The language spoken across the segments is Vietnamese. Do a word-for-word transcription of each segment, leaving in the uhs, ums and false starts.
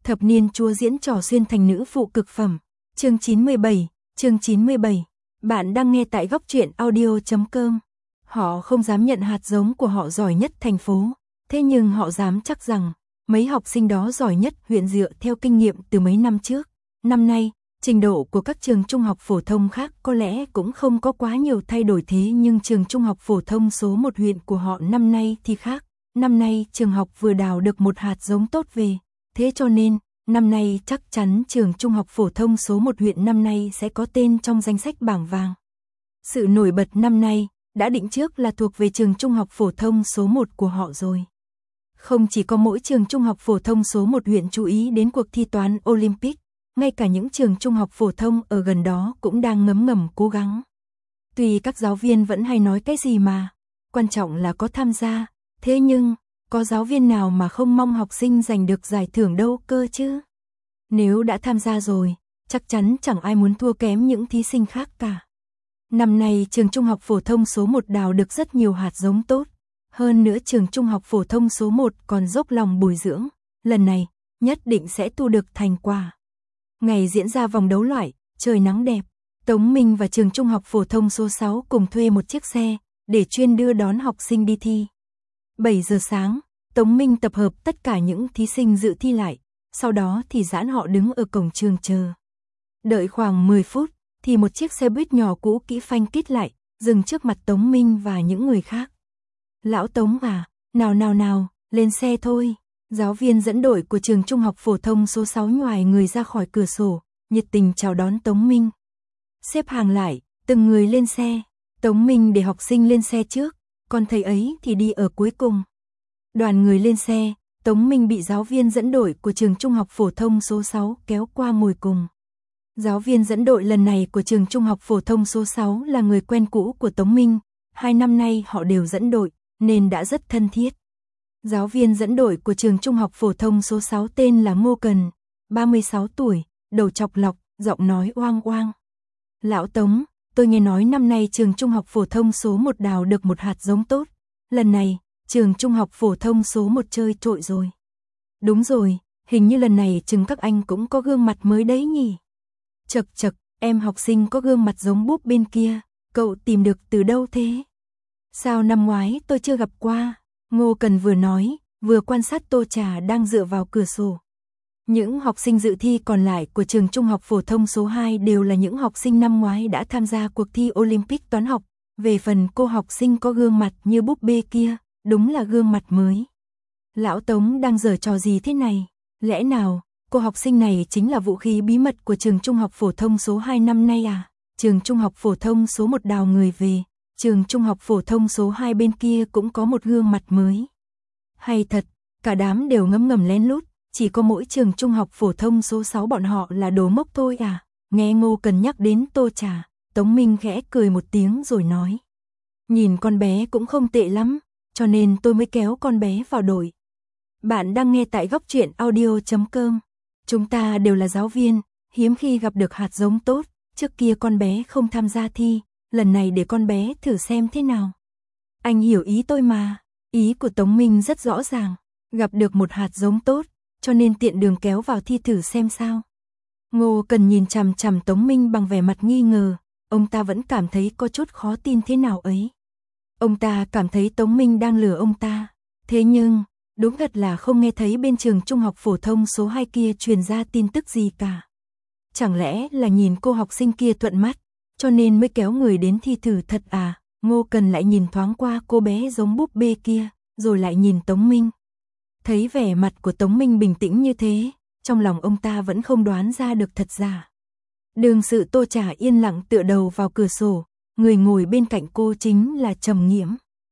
Thập niên chúa diễn trò xuyên thành nữ phụ cực phẩm. Chương chín mươi bảy, chương chín mươi bảy. Bạn đang nghe tại góc truyện audio chấm com. Họ không dám nhận hạt giống của họ giỏi nhất thành phố, thế nhưng họ dám chắc rằng mấy học sinh đó giỏi nhất huyện dựa theo kinh nghiệm từ mấy năm trước. Năm nay, trình độ của các trường trung học phổ thông khác có lẽ cũng không có quá nhiều thay đổi, thế nhưng trường trung học phổ thông số một huyện của họ năm nay thì khác. Năm nay trường học vừa đào được một hạt giống tốt về, thế cho nên năm nay chắc chắn trường trung học phổ thông số một huyện năm nay sẽ có tên trong danh sách bảng vàng. Sự nổi bật năm nay đã định trước là thuộc về trường trung học phổ thông số một của họ rồi. Không chỉ có mỗi trường trung học phổ thông số một huyện chú ý đến cuộc thi toán Olympic, ngay cả những trường trung học phổ thông ở gần đó cũng đang ngấm ngầm cố gắng. Tuy các giáo viên vẫn hay nói cái gì mà, quan trọng là có tham gia, thế nhưng, có giáo viên nào mà không mong học sinh giành được giải thưởng đâu cơ chứ? Nếu đã tham gia rồi, chắc chắn chẳng ai muốn thua kém những thí sinh khác cả. Năm nay trường trung học phổ thông số một đào được rất nhiều hạt giống tốt. Hơn nữa trường trung học phổ thông số một còn dốc lòng bồi dưỡng, lần này nhất định sẽ thu được thành quả. Ngày diễn ra vòng đấu loại, trời nắng đẹp, Tống Minh và trường trung học phổ thông số sáu cùng thuê một chiếc xe để chuyên đưa đón học sinh đi thi. bảy giờ sáng, Tống Minh tập hợp tất cả những thí sinh dự thi lại, sau đó thì giãn họ đứng ở cổng trường chờ. Đợi khoảng mười phút, thì một chiếc xe buýt nhỏ cũ kỹ phanh kít lại, dừng trước mặt Tống Minh và những người khác. Lão Tống à, nào nào nào, lên xe thôi. Giáo viên dẫn đội của trường trung học phổ thông số sáu nhoài người ra khỏi cửa sổ, nhiệt tình chào đón Tống Minh. Xếp hàng lại, từng người lên xe. Tống Minh để học sinh lên xe trước, còn thầy ấy thì đi ở cuối cùng. Đoàn người lên xe, Tống Minh bị giáo viên dẫn đội của trường trung học phổ thông số sáu kéo qua ngồi cùng. Giáo viên dẫn đội lần này của trường trung học phổ thông số sáu là người quen cũ của Tống Minh, hai năm nay họ đều dẫn đội, nên đã rất thân thiết. Giáo viên dẫn đội của trường trung học phổ thông số sáu tên là Ngô Cần, ba mươi sáu tuổi, đầu chọc lọc, giọng nói oang oang. Lão Tống, tôi nghe nói năm nay trường trung học phổ thông số một đào được một hạt giống tốt. Lần này, trường trung học phổ thông số một chơi trội rồi. Đúng rồi, hình như lần này chừng các anh cũng có gương mặt mới đấy nhỉ. Chật chật, em học sinh có gương mặt giống búp bên kia, cậu tìm được từ đâu thế? Sao năm ngoái tôi chưa gặp qua? Ngô Cần vừa nói, vừa quan sát Tô Trà đang dựa vào cửa sổ. Những học sinh dự thi còn lại của trường trung học phổ thông số hai đều là những học sinh năm ngoái đã tham gia cuộc thi Olympic toán học. Về phần cô học sinh có gương mặt như búp bê kia, đúng là gương mặt mới. Lão Tống đang giở trò gì thế này? Lẽ nào, cô học sinh này chính là vũ khí bí mật của trường trung học phổ thông số hai năm nay à? Trường trung học phổ thông số một đào người về, trường trung học phổ thông số hai bên kia cũng có một gương mặt mới. Hay thật, cả đám đều ngấm ngầm lén lút, chỉ có mỗi trường trung học phổ thông số sáu bọn họ là đồ mốc thôi à? Nghe Ngô Cần nhắc đến Tô Trà, Tống Minh khẽ cười một tiếng rồi nói. Nhìn con bé cũng không tệ lắm, cho nên tôi mới kéo con bé vào đội. Bạn đang nghe tại góc truyện audio chấm com. Chúng ta đều là giáo viên, hiếm khi gặp được hạt giống tốt, trước kia con bé không tham gia thi, lần này để con bé thử xem thế nào. Anh hiểu ý tôi mà, ý của Tống Minh rất rõ ràng, gặp được một hạt giống tốt, cho nên tiện đường kéo vào thi thử xem sao. Ngô Cần nhìn chằm chằm Tống Minh bằng vẻ mặt nghi ngờ, ông ta vẫn cảm thấy có chút khó tin thế nào ấy. Ông ta cảm thấy Tống Minh đang lừa ông ta, thế nhưng, đúng thật là không nghe thấy bên trường trung học phổ thông số hai kia truyền ra tin tức gì cả. Chẳng lẽ là nhìn cô học sinh kia thuận mắt, cho nên mới kéo người đến thi thử thật à? Ngô Cần lại nhìn thoáng qua cô bé giống búp bê kia, rồi lại nhìn Tống Minh. Thấy vẻ mặt của Tống Minh bình tĩnh như thế, trong lòng ông ta vẫn không đoán ra được thật giả. Đương sự Tô Trà yên lặng tựa đầu vào cửa sổ, người ngồi bên cạnh cô chính là Trầm Nghiễm.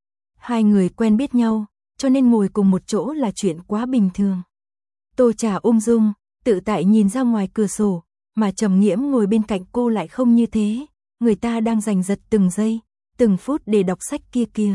Hai người quen biết nhau, cho nên ngồi cùng một chỗ là chuyện quá bình thường. Tô Trà ung dung, tự tại nhìn ra ngoài cửa sổ, mà Trầm Nghiễm ngồi bên cạnh cô lại không như thế, người ta đang giành giật từng giây, từng phút để đọc sách kia kìa.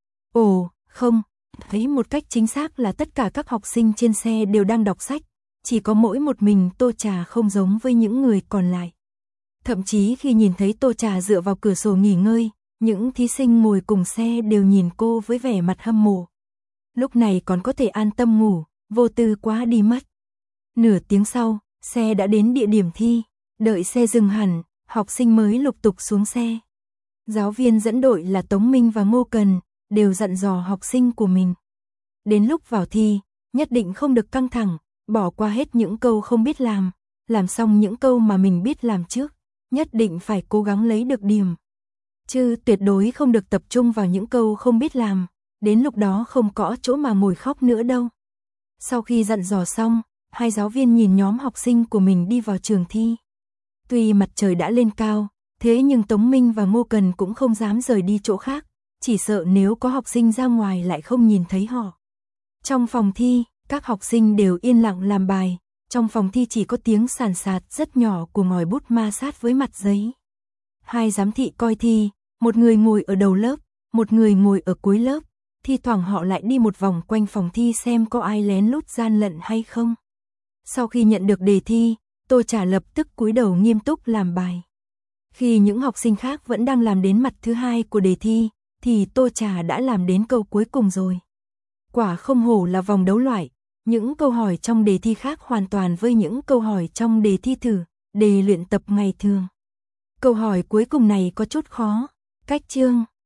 Ồ, không, thấy một cách chính xác là tất cả các học sinh trên xe đều đang đọc sách, chỉ có mỗi một mình Tô Trà không giống với những người còn lại. Thậm chí khi nhìn thấy Tô Trà dựa vào cửa sổ nghỉ ngơi, những thí sinh ngồi cùng xe đều nhìn cô với vẻ mặt hâm mộ. Lúc này còn có thể an tâm ngủ, vô tư quá đi mất. Nửa tiếng sau, xe đã đến địa điểm thi. Đợi xe dừng hẳn, học sinh mới lục tục xuống xe. Giáo viên dẫn đội là Tống Minh và Ngô Cần, đều dặn dò học sinh của mình. Đến lúc vào thi, nhất định không được căng thẳng, bỏ qua hết những câu không biết làm, làm xong những câu mà mình biết làm trước, nhất định phải cố gắng lấy được điểm. Chứ tuyệt đối không được tập trung vào những câu không biết làm, đến lúc đó không có chỗ mà ngồi khóc nữa đâu. Sau khi dặn dò xong, hai giáo viên nhìn nhóm học sinh của mình đi vào trường thi. Tuy mặt trời đã lên cao, thế nhưng Tống Minh và Ngô Cần cũng không dám rời đi chỗ khác, chỉ sợ nếu có học sinh ra ngoài lại không nhìn thấy họ. Trong phòng thi, các học sinh đều yên lặng làm bài, trong phòng thi chỉ có tiếng sàn sạt rất nhỏ của ngòi bút ma sát với mặt giấy. Hai giám thị coi thi, một người ngồi ở đầu lớp, một người ngồi ở cuối lớp, thi thoảng họ lại đi một vòng quanh phòng thi xem có ai lén lút gian lận hay không. Sau khi nhận được đề thi, Tô Trà lập tức cúi đầu nghiêm túc làm bài. Khi những học sinh khác vẫn đang làm đến mặt thứ hai của đề thi, thì Tô Trà đã làm đến câu cuối cùng rồi. Quả không hổ là vòng đấu loại, những câu hỏi trong đề thi khác hoàn toàn với những câu hỏi trong đề thi thử, đề luyện tập ngày thường. Câu hỏi cuối cùng này có chút khó, cách chương.